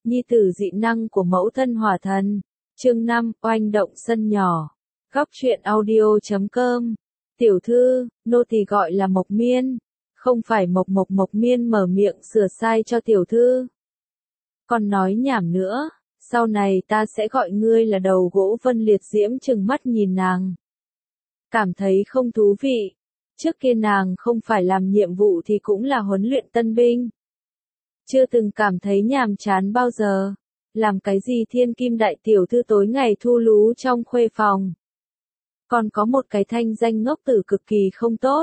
nhi tử dị năng của mẫu thân hỏa thần. Chương 5, oanh động sân nhỏ. Góc truyện audio.com. Tiểu thư, nô tỳ gọi là Mộc Miên. Không phải Mộc Miên mở miệng sửa sai cho tiểu thư. Còn nói nhảm nữa, sau này ta sẽ gọi ngươi là đầu gỗ. Vân Liệt Diễm trừng mắt nhìn nàng. Cảm thấy không thú vị. Trước kia nàng không phải làm nhiệm vụ thì cũng là huấn luyện tân binh. Chưa từng cảm thấy nhàm chán bao giờ. Làm cái gì thiên kim đại tiểu thư tối ngày thu lú trong khuê phòng. Còn có một cái thanh danh ngốc tử cực kỳ không tốt.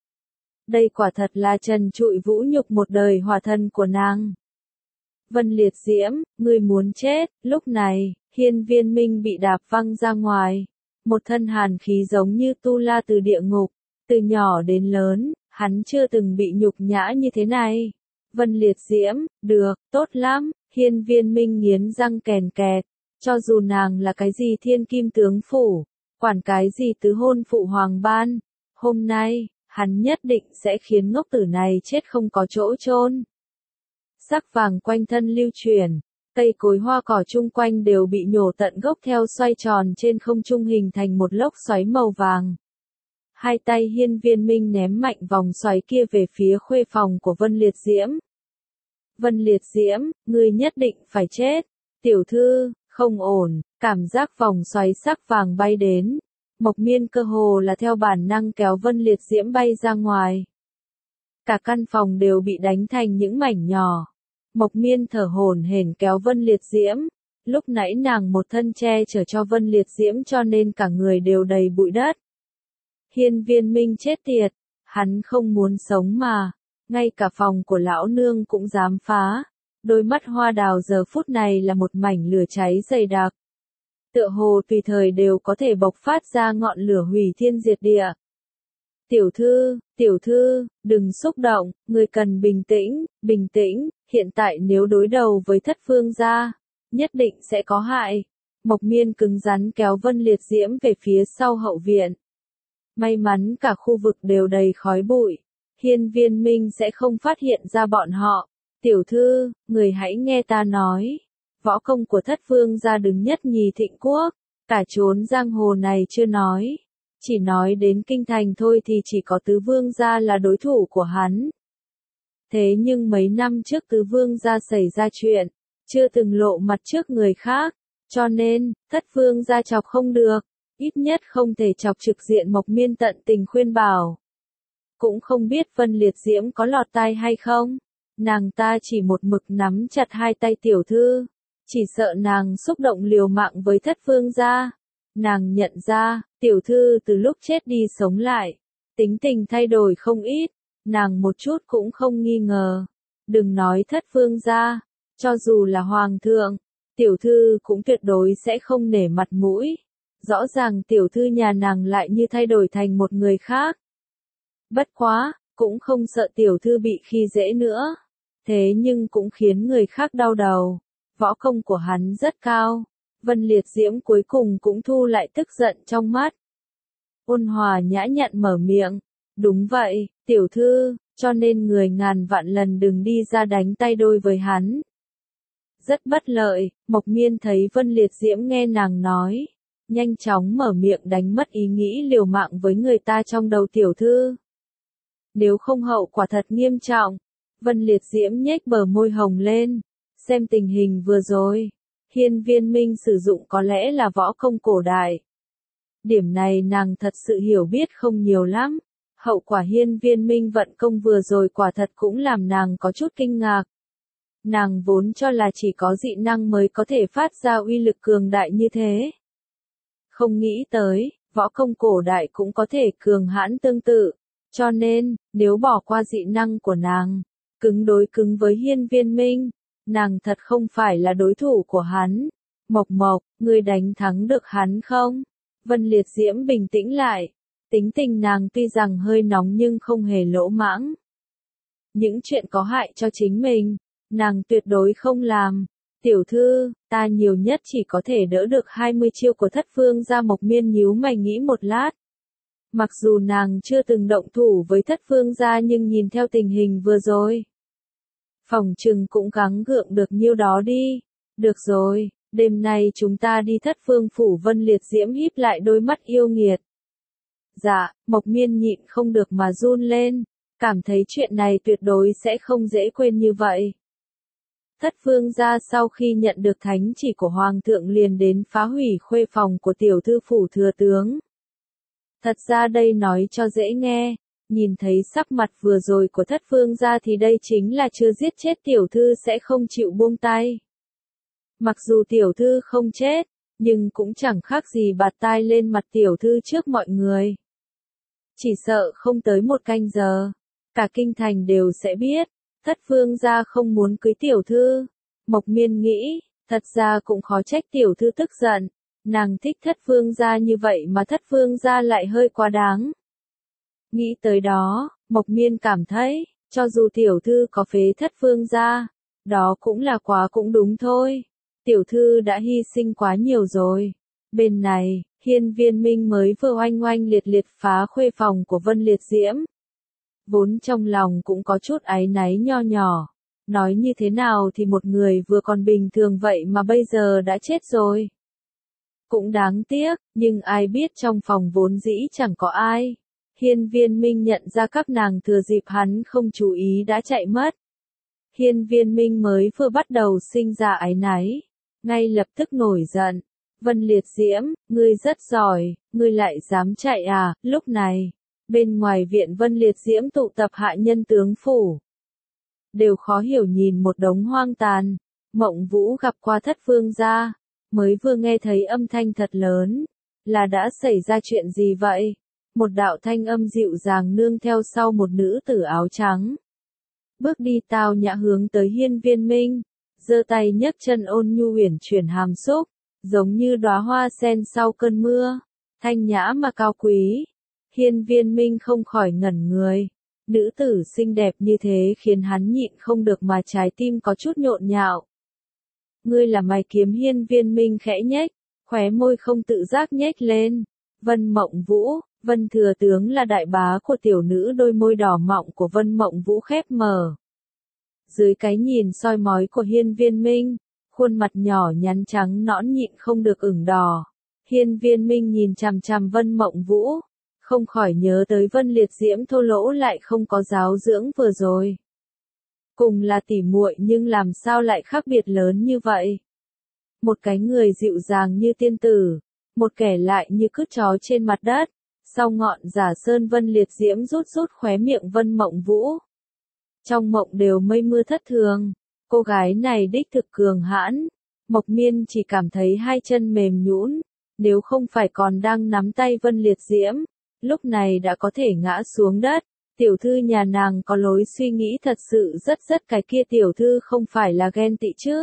Đây quả thật là trần trụi vũ nhục một đời hỏa thần của nàng. Vân Liệt Diễm, ngươi muốn chết. Lúc này, Hiên Viên Minh bị đạp văng ra ngoài. Một thân hàn khí giống như tu la từ địa ngục. Từ nhỏ đến lớn, hắn chưa từng bị nhục nhã như thế này. Vân Liệt Diễm, được, tốt lắm. Hiên Viên Minh nghiến răng kèn kẹt. Cho dù nàng là cái gì thiên kim tướng phủ, quản cái gì tứ hôn phụ hoàng ban, hôm nay, hắn nhất định sẽ khiến ngốc tử này chết không có chỗ chôn. Sắc vàng quanh thân lưu chuyển, cây cối hoa cỏ chung quanh đều bị nhổ tận gốc theo xoay tròn trên không trung hình thành một lốc xoáy màu vàng. Hai tay Hiên Viên Minh ném mạnh vòng xoáy kia về phía khuê phòng của Vân Liệt Diễm. Vân Liệt Diễm, ngươi nhất định phải chết. Tiểu thư, không ổn, cảm giác vòng xoáy sắc vàng bay đến. Mộc Miên cơ hồ là theo bản năng kéo Vân Liệt Diễm bay ra ngoài. Cả căn phòng đều bị đánh thành những mảnh nhỏ. Mộc Miên thở hổn hển kéo Vân Liệt Diễm. Lúc nãy nàng một thân che chở cho Vân Liệt Diễm cho nên cả người đều đầy bụi đất. Hiên Viên Minh chết tiệt, hắn không muốn sống mà. Ngay cả phòng của lão nương cũng dám phá. Đôi mắt hoa đào giờ phút này là một mảnh lửa cháy dày đặc. Tựa hồ tùy thời đều có thể bộc phát ra ngọn lửa hủy thiên diệt địa. Tiểu thư, đừng xúc động, người cần bình tĩnh, hiện tại nếu đối đầu với Thất Phương gia, nhất định sẽ có hại. Mộc Miên cứng rắn kéo Vân Liệt Diễm về phía sau hậu viện. May mắn cả khu vực đều đầy khói bụi. Hiên Viên Minh sẽ không phát hiện ra bọn họ. Tiểu thư, người hãy nghe ta nói. Võ công của Thất Phương gia đứng nhất nhì thịnh quốc. Cả chốn giang hồ này chưa nói. Chỉ nói đến kinh thành thôi thì chỉ có Tứ Vương gia là đối thủ của hắn. Thế nhưng mấy năm trước Tứ Vương gia xảy ra chuyện. Chưa từng lộ mặt trước người khác. Cho nên, Thất Phương gia chọc không được. Ít nhất không thể chọc trực diện. Mộc Miên tận tình khuyên bảo. Cũng không biết Vân Liệt Diễm có lọt tai hay không. Nàng ta chỉ một mực nắm chặt hai tay tiểu thư. Chỉ sợ nàng xúc động liều mạng với Thất Phương gia. Nàng nhận ra, tiểu thư từ lúc chết đi sống lại. Tính tình thay đổi không ít. Nàng một chút cũng không nghi ngờ. Đừng nói Thất Phương gia. Cho dù là hoàng thượng, tiểu thư cũng tuyệt đối sẽ không nể mặt mũi. Rõ ràng tiểu thư nhà nàng lại như thay đổi thành một người khác. Bất quá, cũng không sợ tiểu thư bị khi dễ nữa. Thế nhưng cũng khiến người khác đau đầu. Võ công của hắn rất cao. Vân Liệt Diễm cuối cùng cũng thu lại tức giận trong mắt. Ôn hòa nhã nhặn mở miệng. Đúng vậy, tiểu thư, cho nên người ngàn vạn lần đừng đi ra đánh tay đôi với hắn. Rất bất lợi, Mộc Miên thấy Vân Liệt Diễm nghe nàng nói. Nhanh chóng mở miệng đánh mất ý nghĩ liều mạng với người ta trong đầu tiểu thư. Nếu không hậu quả thật nghiêm trọng. Vân Liệt Diễm nhếch bờ môi hồng lên. Xem tình hình vừa rồi. Hiên Viên Minh sử dụng có lẽ là võ công cổ đại. Điểm này nàng thật sự hiểu biết không nhiều lắm. Hậu quả Hiên Viên Minh vận công vừa rồi quả thật cũng làm nàng có chút kinh ngạc. Nàng vốn cho là chỉ có dị năng mới có thể phát ra uy lực cường đại như thế. Không nghĩ tới, võ công cổ đại cũng có thể cường hãn tương tự. Cho nên, nếu bỏ qua dị năng của nàng, cứng đối cứng với Hiên Viên Minh, nàng thật không phải là đối thủ của hắn. Mộc, ngươi đánh thắng được hắn không? Vân Liệt Diễm bình tĩnh lại. Tính tình nàng tuy rằng hơi nóng nhưng không hề lỗ mãng. Những chuyện có hại cho chính mình, nàng tuyệt đối không làm. Tiểu thư, ta nhiều nhất chỉ có thể đỡ được 20 chiêu của Thất Phương gia. Mộc Miên nhíu mày nghĩ một lát. Mặc dù nàng chưa từng động thủ với Thất Phương gia nhưng nhìn theo tình hình vừa rồi, phòng trừng cũng gắng gượng được nhiêu đó đi. Được rồi, đêm nay chúng ta đi Thất Phương phủ. Vân Liệt Diễm híp lại đôi mắt yêu nghiệt. Dạ, Mộc Miên nhịn không được mà run lên, cảm thấy chuyện này tuyệt đối sẽ không dễ quên như vậy. Thất Phương gia sau khi nhận được thánh chỉ của Hoàng thượng liền đến phá hủy khuê phòng của tiểu thư phủ thừa tướng. Thật ra đây nói cho dễ nghe, nhìn thấy sắc mặt vừa rồi của Thất Phương gia thì đây chính là chưa giết chết tiểu thư sẽ không chịu buông tay. Mặc dù tiểu thư không chết, nhưng cũng chẳng khác gì bạt tai lên mặt tiểu thư trước mọi người. Chỉ sợ không tới một canh giờ, cả kinh thành đều sẽ biết, Thất Phương gia không muốn cưới tiểu thư. Mộc Miên nghĩ, thật ra cũng khó trách tiểu thư tức giận, nàng thích Thất Phương gia như vậy mà Thất Phương gia lại hơi quá đáng. Nghĩ tới đó, Mộc Miên cảm thấy, cho dù tiểu thư có phế Thất Phương gia, đó cũng là quá cũng đúng thôi. Tiểu thư đã hy sinh quá nhiều rồi. Bên này, Hiên Viên Minh mới vừa oanh oanh liệt liệt phá khuê phòng của Vân Liệt Diễm. Vốn trong lòng cũng có chút áy náy nho nhỏ. Nói như thế nào thì một người vừa còn bình thường vậy mà bây giờ đã chết rồi. Cũng đáng tiếc, nhưng ai biết trong phòng vốn dĩ chẳng có ai. Hiên Viên Minh nhận ra các nàng thừa dịp hắn không chú ý đã chạy mất. Hiên Viên Minh mới vừa bắt đầu sinh ra áy náy, ngay lập tức nổi giận. Vân Liệt Diễm, ngươi rất giỏi, ngươi lại dám chạy à? Lúc này, bên ngoài viện Vân Liệt Diễm tụ tập hạ nhân tướng phủ. Đều khó hiểu nhìn một đống hoang tàn. Mộng Vũ gặp qua Thất Phương gia, mới vừa nghe thấy âm thanh thật lớn, là đã xảy ra chuyện gì vậy? Một đạo thanh âm dịu dàng nương theo sau một nữ tử áo trắng. Bước đi tao nhã hướng tới Hiên Viên Minh, giơ tay nhấc chân ôn nhu uyển chuyển hàm xúc, giống như đóa hoa sen sau cơn mưa, thanh nhã mà cao quý. Hiên Viên Minh không khỏi ngẩn người. Nữ tử xinh đẹp như thế khiến hắn nhịn không được mà trái tim có chút nhộn nhạo. Ngươi là mày kiếm. Hiên Viên Minh khẽ nhếch, khóe môi không tự giác nhếch lên. Vân Mộng Vũ, Vân thừa tướng là đại bá của tiểu nữ. Đôi môi đỏ mọng của Vân Mộng Vũ khép mở. Dưới cái nhìn soi mói của Hiên Viên Minh, khuôn mặt nhỏ nhắn trắng nõn nhịn không được ửng đỏ. Hiên Viên Minh nhìn chằm chằm Vân Mộng Vũ, không khỏi nhớ tới Vân Liệt Diễm thô lỗ lại không có giáo dưỡng vừa rồi. Cùng là tỉ muội nhưng làm sao lại khác biệt lớn như vậy? Một cái người dịu dàng như tiên tử, một kẻ lại như cứt chó trên mặt đất. Sau ngọn giả sơn Vân Liệt Diễm rút rút khóe miệng Vân Mộng Vũ. Trong mộng đều mây mưa thất thường, cô gái này đích thực cường hãn. Mộc Miên chỉ cảm thấy hai chân mềm nhũn, nếu không phải còn đang nắm tay Vân Liệt Diễm, lúc này đã có thể ngã xuống đất. Tiểu thư nhà nàng có lối suy nghĩ thật sự rất cái kia tiểu thư không phải là ghen tị chứ.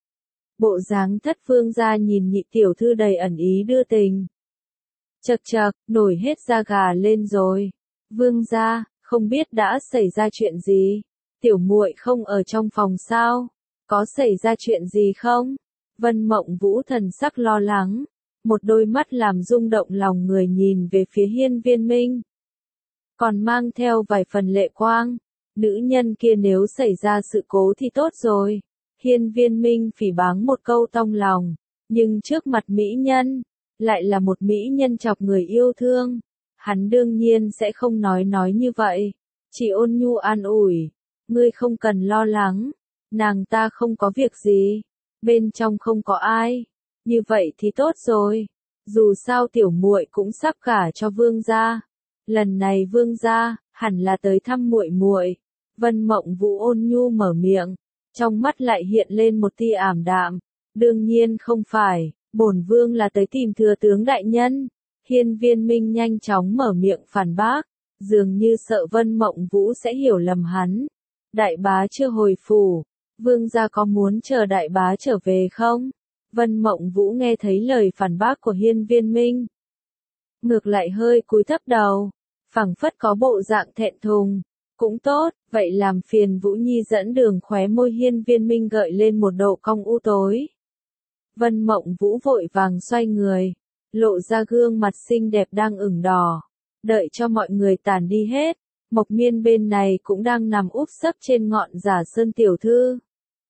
Bộ dáng Thất Phương gia nhìn nhị tiểu thư đầy ẩn ý đưa tình. Chậc chậc, nổi hết da gà lên rồi. Vương gia, không biết đã xảy ra chuyện gì? Tiểu muội không ở trong phòng sao? Có xảy ra chuyện gì không? Vân Mộng Vũ thần sắc lo lắng, một đôi mắt làm rung động lòng người nhìn về phía Hiên Viên Minh. Còn mang theo vài phần lệ quang, nữ nhân kia nếu xảy ra sự cố thì tốt rồi. Hiên Viên Minh phỉ báng một câu trong lòng, nhưng trước mặt mỹ nhân, lại là một mỹ nhân chọc người yêu thương. Hắn đương nhiên sẽ không nói như vậy, chỉ ôn nhu an ủi. Ngươi không cần lo lắng, nàng ta không có việc gì, bên trong không có ai, như vậy thì tốt rồi. Dù sao tiểu muội cũng sắp gả cho vương gia, lần này vương gia hẳn là tới thăm muội muội. Vân Mộng Vũ ôn nhu mở miệng, trong mắt lại hiện lên một tia ảm đạm. Đương nhiên không phải, bổn vương là tới tìm thừa tướng đại nhân. Hiên Viên Minh nhanh chóng mở miệng phản bác, dường như sợ Vân Mộng Vũ sẽ hiểu lầm hắn. Đại bá chưa hồi phủ, vương gia có muốn chờ đại bá trở về không? Vân Mộng Vũ nghe thấy lời phản bác của Hiên Viên Minh, ngược lại hơi cúi thấp đầu, phảng phất có bộ dạng thẹn thùng. Cũng tốt, vậy làm phiền Vũ Nhi dẫn đường. Khóe môi Hiên Viên Minh gợi lên một độ cong u tối. Vân Mộng Vũ vội vàng xoay người, lộ ra gương mặt xinh đẹp đang ửng đỏ. Đợi cho mọi người tản đi hết, Mộc Miên bên này cũng đang nằm úp sấp trên ngọn giả sơn tiểu thư.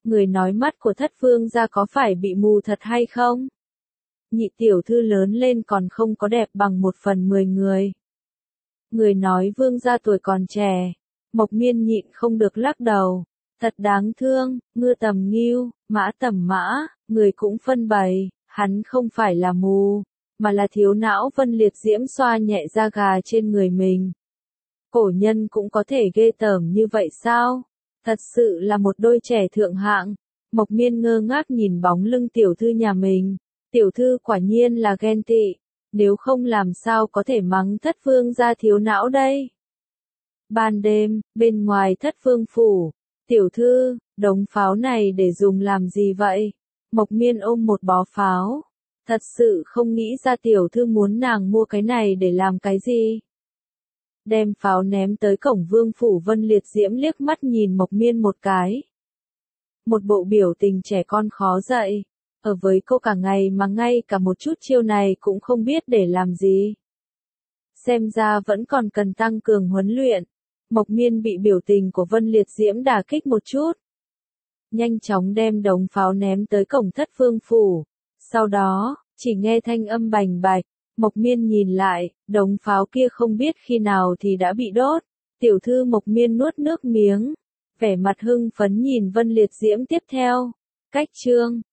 Người nói mắt của thất vương gia có phải bị mù thật hay không? Nhị tiểu thư lớn lên còn không có đẹp bằng 1/10 người. Người nói vương gia tuổi còn trẻ. Mộc Miên nhịn không được lắc đầu. Thật đáng thương, ngư tầm ngưu, mã tầm mã, người cũng phân bày, hắn không phải là mù, mà là thiếu não. Vân Liệt Diễm xoa nhẹ da gà trên người mình. Cổ nhân cũng có thể ghê tởm như vậy sao? Thật sự là một đôi trẻ thượng hạng. Mộc Miên ngơ ngác nhìn bóng lưng tiểu thư nhà mình. Tiểu thư quả nhiên là ghen tị. Nếu không làm sao có thể mắng thất vương gia thiếu não đây? Ban đêm, bên ngoài thất vương phủ. Tiểu thư, đống pháo này để dùng làm gì vậy? Mộc Miên ôm một bó pháo. Thật sự không nghĩ ra tiểu thư muốn nàng mua cái này để làm cái gì. Đem pháo ném tới cổng vương phủ. Vân Liệt Diễm liếc mắt nhìn Mộc Miên một cái. Một bộ biểu tình trẻ con khó dạy. Ở với cô cả ngày mà ngay cả một chút chiêu này cũng không biết để làm gì. Xem ra vẫn còn cần tăng cường huấn luyện. Mộc Miên bị biểu tình của Vân Liệt Diễm đả kích một chút. Nhanh chóng đem đống pháo ném tới cổng thất vương phủ. Sau đó, chỉ nghe thanh âm bành bạch. Mộc Miên nhìn lại, đống pháo kia không biết khi nào thì đã bị đốt. Tiểu thư Mộc Miên nuốt nước miếng. Vẻ mặt hưng phấn nhìn Vân Liệt Diễm tiếp theo. Cách chương